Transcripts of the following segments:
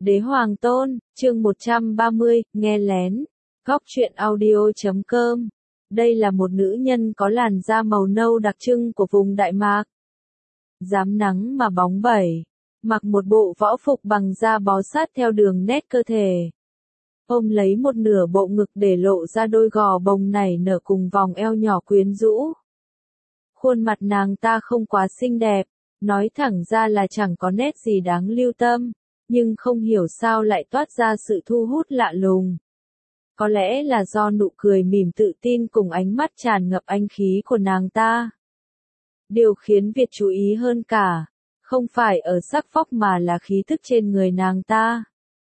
Đế Hoàng Tôn, chương 130, nghe lén. Góc truyện audio.com. Đây là một nữ nhân có làn da màu nâu đặc trưng của vùng Đại Mạc. Rám nắng mà bóng bẩy, mặc một bộ võ phục bằng da bó sát theo đường nét cơ thể. Ôm lấy một nửa bộ ngực để lộ ra đôi gò bồng nảy nở cùng vòng eo nhỏ quyến rũ. Khuôn mặt nàng ta không quá xinh đẹp, nói thẳng ra là chẳng có nét gì đáng lưu tâm, nhưng không hiểu sao lại toát ra sự thu hút lạ lùng. Có lẽ là do nụ cười mỉm tự tin cùng ánh mắt tràn ngập anh khí của nàng ta. Điều khiến Việt chú ý hơn cả, không phải ở sắc phóc mà là khí thức trên người nàng ta.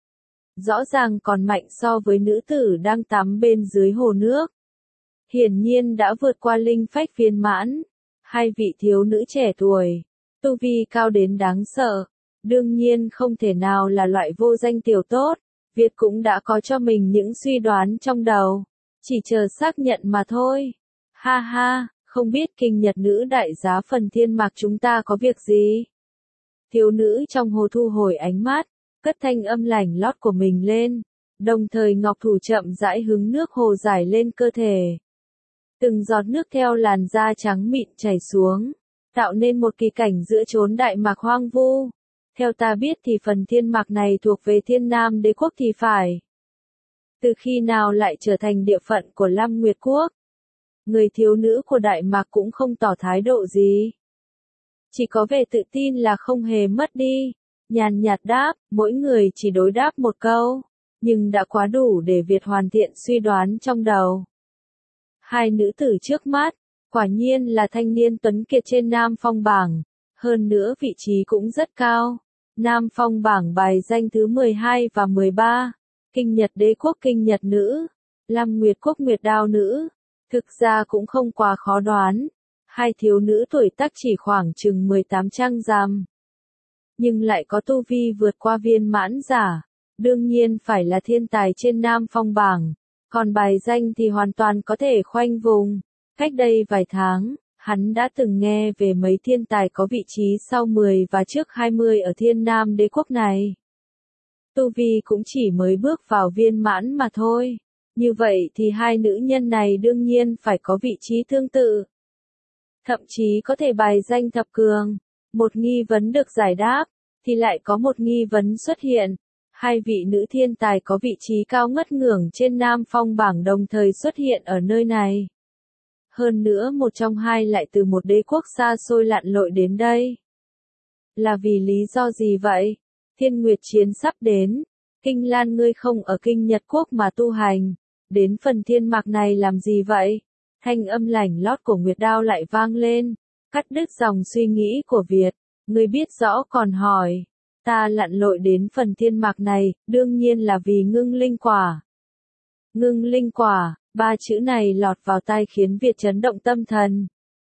Rõ ràng còn mạnh so với nữ tử đang tắm bên dưới hồ nước. Hiển nhiên đã vượt qua linh phách viên mãn. Hai vị thiếu nữ trẻ tuổi, tu vi cao đến đáng sợ, đương nhiên không thể nào là loại vô danh tiểu tốt. Việt cũng đã có cho mình những suy đoán trong đầu, chỉ chờ xác nhận mà thôi. Ha ha, không biết kinh nhật nữ đại giá Phần Thiên Mạc chúng ta có việc gì? Thiếu nữ trong hồ thu hồi ánh mắt, cất thanh âm lảnh lót của mình lên, đồng thời ngọc thủ chậm rãi hứng nước hồ giải lên cơ thể. Từng giọt nước theo làn da trắng mịn chảy xuống, tạo nên một kỳ cảnh giữa chốn Đại Mạc hoang vu. Theo ta biết thì Phần Thiên Mạc này thuộc về Thiên Nam Đế quốc thì phải. Từ khi nào lại trở thành địa phận của Lam Nguyệt Quốc? Người thiếu nữ của Đại Mạc cũng không tỏ thái độ gì. Chỉ có vẻ tự tin là không hề mất đi. Nhàn nhạt đáp, mỗi người chỉ đối đáp một câu, nhưng đã quá đủ để Việt hoàn thiện suy đoán trong đầu. Hai nữ tử trước mắt, quả nhiên là thanh niên tuấn kiệt trên Nam Phong bảng, hơn nữa vị trí cũng rất cao. Nam Phong bảng bài danh thứ 12 và 13, Kinh Nhật Đế quốc Kinh Nhật nữ, Lam Nguyệt Quốc Nguyệt Đao nữ, thực ra cũng không quá khó đoán. Hai thiếu nữ tuổi tác chỉ khoảng chừng 18 trăng rằm, nhưng lại có tu vi vượt qua viên mãn giả, đương nhiên phải là thiên tài trên Nam Phong bảng. Còn bài danh thì hoàn toàn có thể khoanh vùng. Cách đây vài tháng, hắn đã từng nghe về mấy thiên tài có vị trí sau 10 và trước 20 ở Thiên Nam Đế quốc này. Tu vi cũng chỉ mới bước vào viên mãn mà thôi. Như vậy thì hai nữ nhân này đương nhiên phải có vị trí tương tự. Thậm chí có thể bài danh thập cường. Một nghi vấn được giải đáp, thì lại có một nghi vấn xuất hiện. Hai vị nữ thiên tài có vị trí cao ngất ngưởng trên Nam Phong bảng đồng thời xuất hiện ở nơi này. Hơn nữa một trong hai lại từ một đế quốc xa xôi lặn lội đến đây. Là vì lý do gì vậy? Thiên Nguyệt chiến sắp đến. Kinh Lan ngươi không ở Kinh Nhật Quốc mà tu hành. Đến Phần Thiên Mạc này làm gì vậy? Thanh âm lảnh lót của Nguyệt Đao lại vang lên. Cắt đứt dòng suy nghĩ của Việt. Ngươi biết rõ còn hỏi. Ta lặn lội đến Phần Thiên Mạc này, đương nhiên là vì ngưng linh quả. Ngưng linh quả, ba chữ này lọt vào tai khiến Việt chấn động tâm thần.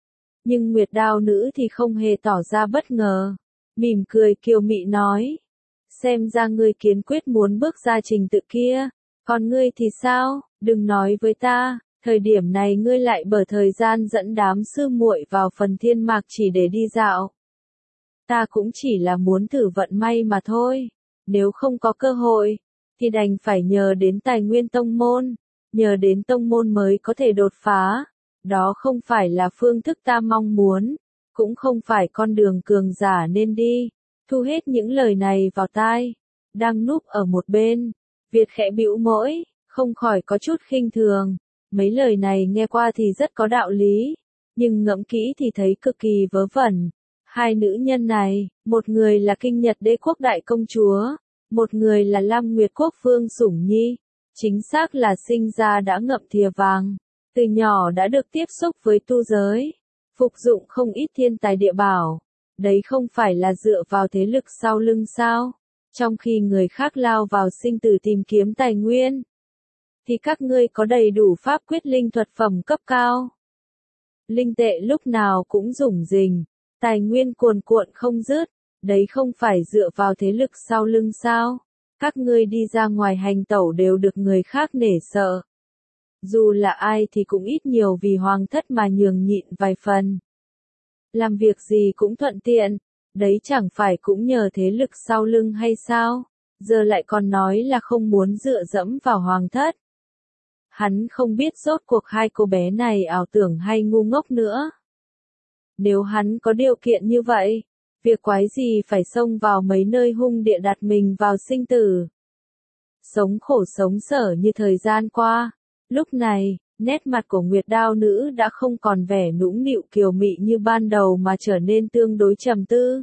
Nhưng Nguyệt Đao nữ thì không hề tỏ ra bất ngờ. Mỉm cười kiều mị nói. Xem ra ngươi kiên quyết muốn bước ra trình tự kia. Còn ngươi thì sao? Đừng nói với ta, thời điểm này ngươi lại bở thời gian dẫn đám sư muội vào Phần Thiên Mạc chỉ để đi dạo. Ta cũng chỉ là muốn thử vận may mà thôi. Nếu không có cơ hội, thì đành phải nhờ đến tài nguyên tông môn. Nhờ đến tông môn mới có thể đột phá. Đó không phải là phương thức ta mong muốn. Cũng không phải con đường cường giả nên đi. Thu hết những lời này vào tai. Đang núp ở một bên. Việt khẽ bĩu môi, không khỏi có chút khinh thường. Mấy lời này nghe qua thì rất có đạo lý. Nhưng ngẫm kỹ thì thấy cực kỳ vớ vẩn. Hai nữ nhân này, một người là Kinh Nhật Đế quốc đại công chúa, một người là Lam Nguyệt Quốc Phương Sủng Nhi, chính xác là sinh ra đã ngậm thìa vàng, từ nhỏ đã được tiếp xúc với tu giới, phục dụng không ít thiên tài địa bảo, đấy không phải là dựa vào thế lực sau lưng sao, trong khi người khác lao vào sinh tử tìm kiếm tài nguyên, thì các ngươi có đầy đủ pháp quyết linh thuật phẩm cấp cao. Linh tệ lúc nào cũng rủng rỉnh. Tài nguyên cuồn cuộn không dứt, đấy không phải dựa vào thế lực sau lưng sao? Các ngươi đi ra ngoài hành tẩu đều được người khác nể sợ. Dù là ai thì cũng ít nhiều vì hoàng thất mà nhường nhịn vài phần. Làm việc gì cũng thuận tiện, đấy chẳng phải cũng nhờ thế lực sau lưng hay sao? giờ lại còn nói là không muốn dựa dẫm vào hoàng thất. Hắn không biết rốt cuộc hai cô bé này ảo tưởng hay ngu ngốc nữa. Nếu hắn có điều kiện như vậy, việc quái gì phải xông vào mấy nơi hung địa đặt mình vào sinh tử. Sống khổ sống sở như thời gian qua, lúc này, nét mặt của Nguyệt Đao nữ đã không còn vẻ nũng nịu kiều mị như ban đầu mà trở nên tương đối trầm tư.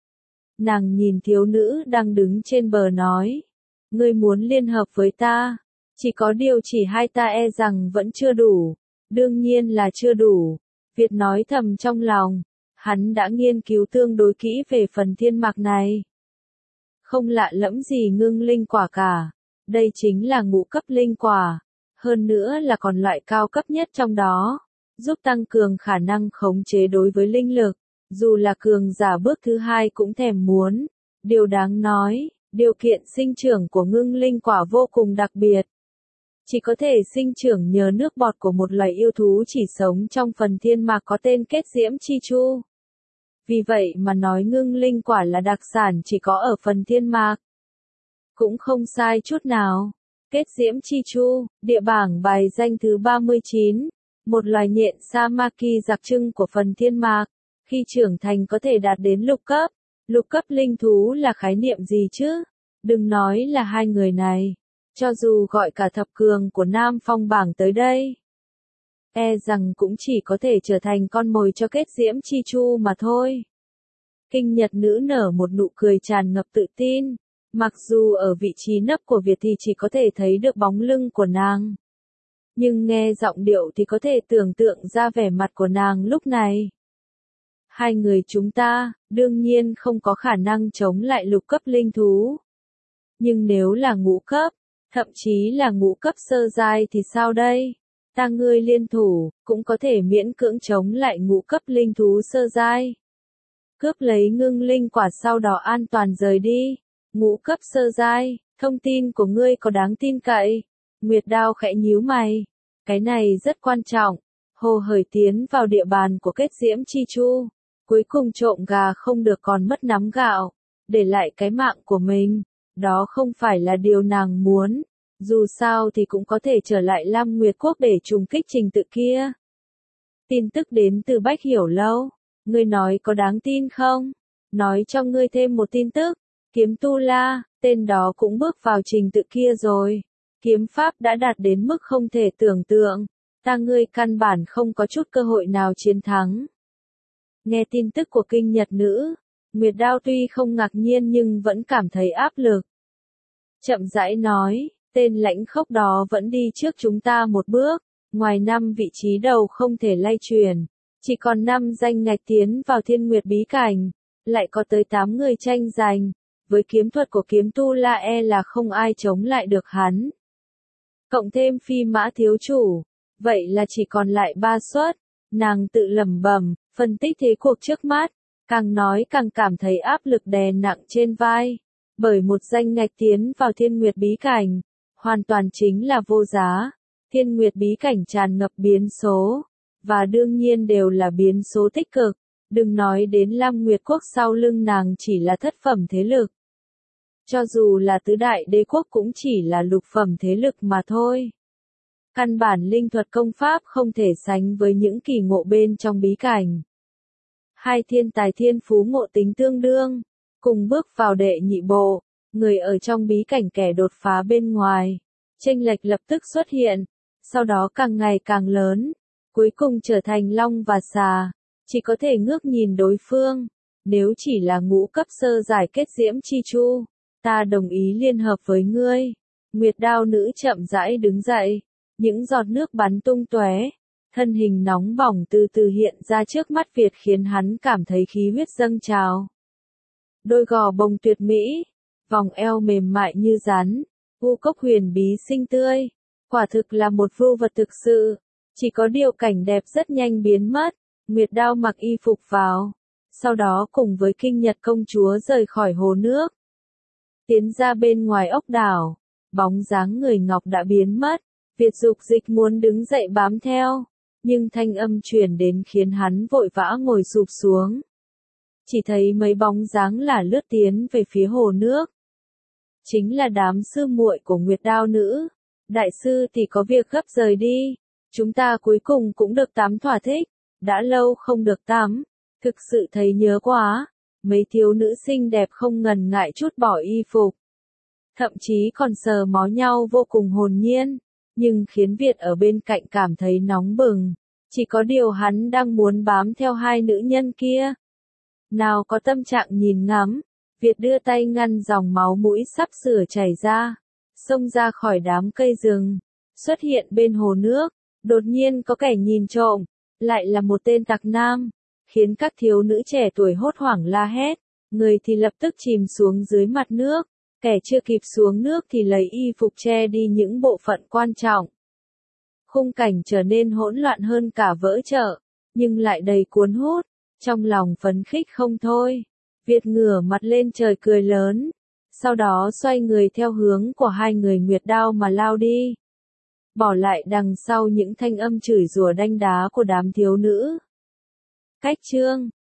Nàng nhìn thiếu nữ đang đứng trên bờ nói, ngươi muốn liên hợp với ta, chỉ có điều chỉ hai ta e rằng vẫn chưa đủ, đương nhiên là chưa đủ. Việt nói thầm trong lòng, hắn đã nghiên cứu tương đối kỹ về phần thiên mạc này. Không lạ lẫm gì ngưng linh quả cả, đây chính là ngũ cấp linh quả, hơn nữa là còn loại cao cấp nhất trong đó, giúp tăng cường khả năng khống chế đối với linh lực, dù là cường giả bước thứ hai cũng thèm muốn. Điều đáng nói, điều kiện sinh trưởng của ngưng linh quả vô cùng đặc biệt. Chỉ có thể sinh trưởng nhờ nước bọt của một loài yêu thú chỉ sống trong phần thiên mạc có tên kết diễm chi chu. Vì vậy mà nói ngưng linh quả là đặc sản chỉ có ở phần thiên mạc. Cũng không sai chút nào. Kết diễm chi chu, địa bảng bài danh thứ 39, một loài nhện Samaki đặc trưng của phần thiên mạc, khi trưởng thành có thể đạt đến lục cấp. Lục cấp linh thú là khái niệm gì chứ? Đừng nói là hai người này, cho dù gọi cả thập cường của Nam Phong bảng tới đây, e rằng cũng chỉ có thể trở thành con mồi cho kết diễm chi chu mà thôi. Kinh Nhật nữ nở một nụ cười tràn ngập tự tin. Mặc dù ở vị trí nấp của Việt thì chỉ có thể thấy được bóng lưng của nàng. Nhưng nghe giọng điệu thì có thể tưởng tượng ra vẻ mặt của nàng lúc này. Hai người chúng ta, đương nhiên không có khả năng chống lại lục cấp linh thú. Nhưng nếu là ngũ cấp, thậm chí là ngũ cấp sơ giai thì sao đây? Ta ngươi liên thủ, cũng có thể miễn cưỡng chống lại ngũ cấp linh thú sơ giai. Cướp lấy ngưng linh quả sau đó an toàn rời đi. Ngũ cấp sơ giai, thông tin của ngươi có đáng tin cậy? Nguyệt Đao khẽ nhíu mày. Cái này rất quan trọng. Hồ hởi tiến vào địa bàn của kết diễm chi chu. Cuối cùng trộm gà không được còn mất nắm gạo. Để lại cái mạng của mình. Đó không phải là điều nàng muốn. Dù sao thì cũng có thể trở lại Lam Nguyệt Quốc để trùng kích trình tự kia. Tin tức đến từ Bách Hiểu Lâu. Ngươi nói có đáng tin không? Nói cho ngươi thêm một tin tức. Kiếm Tu La, tên đó cũng bước vào trình tự kia rồi. Kiếm pháp đã đạt đến mức không thể tưởng tượng. Ta ngươi căn bản không có chút cơ hội nào chiến thắng. Nghe tin tức của kinh Nhật nữ, Nguyệt Đao tuy không ngạc nhiên nhưng vẫn cảm thấy áp lực. Chậm rãi nói, tên lãnh khốc đó vẫn đi trước chúng ta một bước, ngoài 5 vị trí đầu không thể lay truyền, chỉ còn 5 danh ngạch tiến vào Thiên Nguyệt bí cảnh, lại có tới 8 người tranh giành. Với kiếm thuật của kiếm Tu La e là không ai chống lại được hắn. Cộng thêm Phi Mã thiếu chủ, vậy là chỉ còn lại 3 suất. Nàng tự lẩm bẩm, phân tích thế cuộc trước mắt, càng nói càng cảm thấy áp lực đè nặng trên vai. Bởi một danh ngạch tiến vào Thiên Nguyệt bí cảnh, hoàn toàn chính là vô giá. Thiên Nguyệt bí cảnh tràn ngập biến số, và đương nhiên đều là biến số tích cực. Đừng nói đến Lam Nguyệt Quốc sau lưng nàng chỉ là thất phẩm thế lực. Cho dù là tứ đại đế quốc cũng chỉ là lục phẩm thế lực mà thôi. Căn bản linh thuật công pháp không thể sánh với những kỳ ngộ bên trong bí cảnh. Hai thiên tài thiên phú ngộ tính tương đương, cùng bước vào đệ nhị bộ, người ở trong bí cảnh kẻ đột phá bên ngoài. Chênh lệch lập tức xuất hiện, sau đó càng ngày càng lớn, cuối cùng trở thành long và xà, chỉ có thể ngước nhìn đối phương. Nếu chỉ là ngũ cấp sơ giải kết diễm chi chu, ta đồng ý liên hợp với ngươi. Nguyệt Đao nữ chậm rãi đứng dậy, những giọt nước bắn tung tóe, thân hình nóng bỏng từ từ hiện ra trước mắt Việt khiến hắn cảm thấy khí huyết dâng trào. Đôi gò bồng tuyệt mỹ, vòng eo mềm mại như rắn, u cốc huyền bí xinh tươi, quả thực là một vưu vật thực sự. Chỉ có điều cảnh đẹp rất nhanh biến mất. Nguyệt Đao mặc y phục vào, sau đó cùng với Kinh Nhật công chúa rời khỏi hồ nước. Tiến ra bên ngoài ốc đảo, bóng dáng người ngọc đã biến mất. Việt dục dịch muốn đứng dậy bám theo, nhưng thanh âm truyền đến khiến hắn vội vã ngồi sụp xuống. Chỉ thấy mấy bóng dáng là lướt tiến về phía hồ nước. chính là đám sư muội của Nguyệt Đao Nữ. Đại sư thì có việc gấp rời đi, chúng ta cuối cùng cũng được tắm thỏa thích, đã lâu không được tắm, thực sự thấy nhớ quá. Mấy thiếu nữ xinh đẹp không ngần ngại chút bỏ y phục, thậm chí còn sờ mó nhau vô cùng hồn nhiên, nhưng khiến Việt ở bên cạnh cảm thấy nóng bừng. Chỉ có điều hắn đang muốn bám theo hai nữ nhân kia. Nào có tâm trạng nhìn ngắm, Việt đưa tay ngăn dòng máu mũi sắp sửa chảy ra, xông ra khỏi đám cây rừng, xuất hiện bên hồ nước, đột nhiên có kẻ nhìn trộm, lại là một tên tặc nam, khiến các thiếu nữ trẻ tuổi hốt hoảng la hét, người thì lập tức chìm xuống dưới mặt nước, kẻ chưa kịp xuống nước thì lấy y phục che đi những bộ phận quan trọng. Khung cảnh trở nên hỗn loạn hơn cả vỡ chợ, nhưng lại đầy cuốn hút, trong lòng phấn khích không thôi. Việt ngửa mặt lên trời cười lớn, sau đó xoay người theo hướng của hai người Nguyệt Đao mà lao đi, bỏ lại đằng sau những thanh âm chửi rủa đanh đá của đám thiếu nữ. Cách chương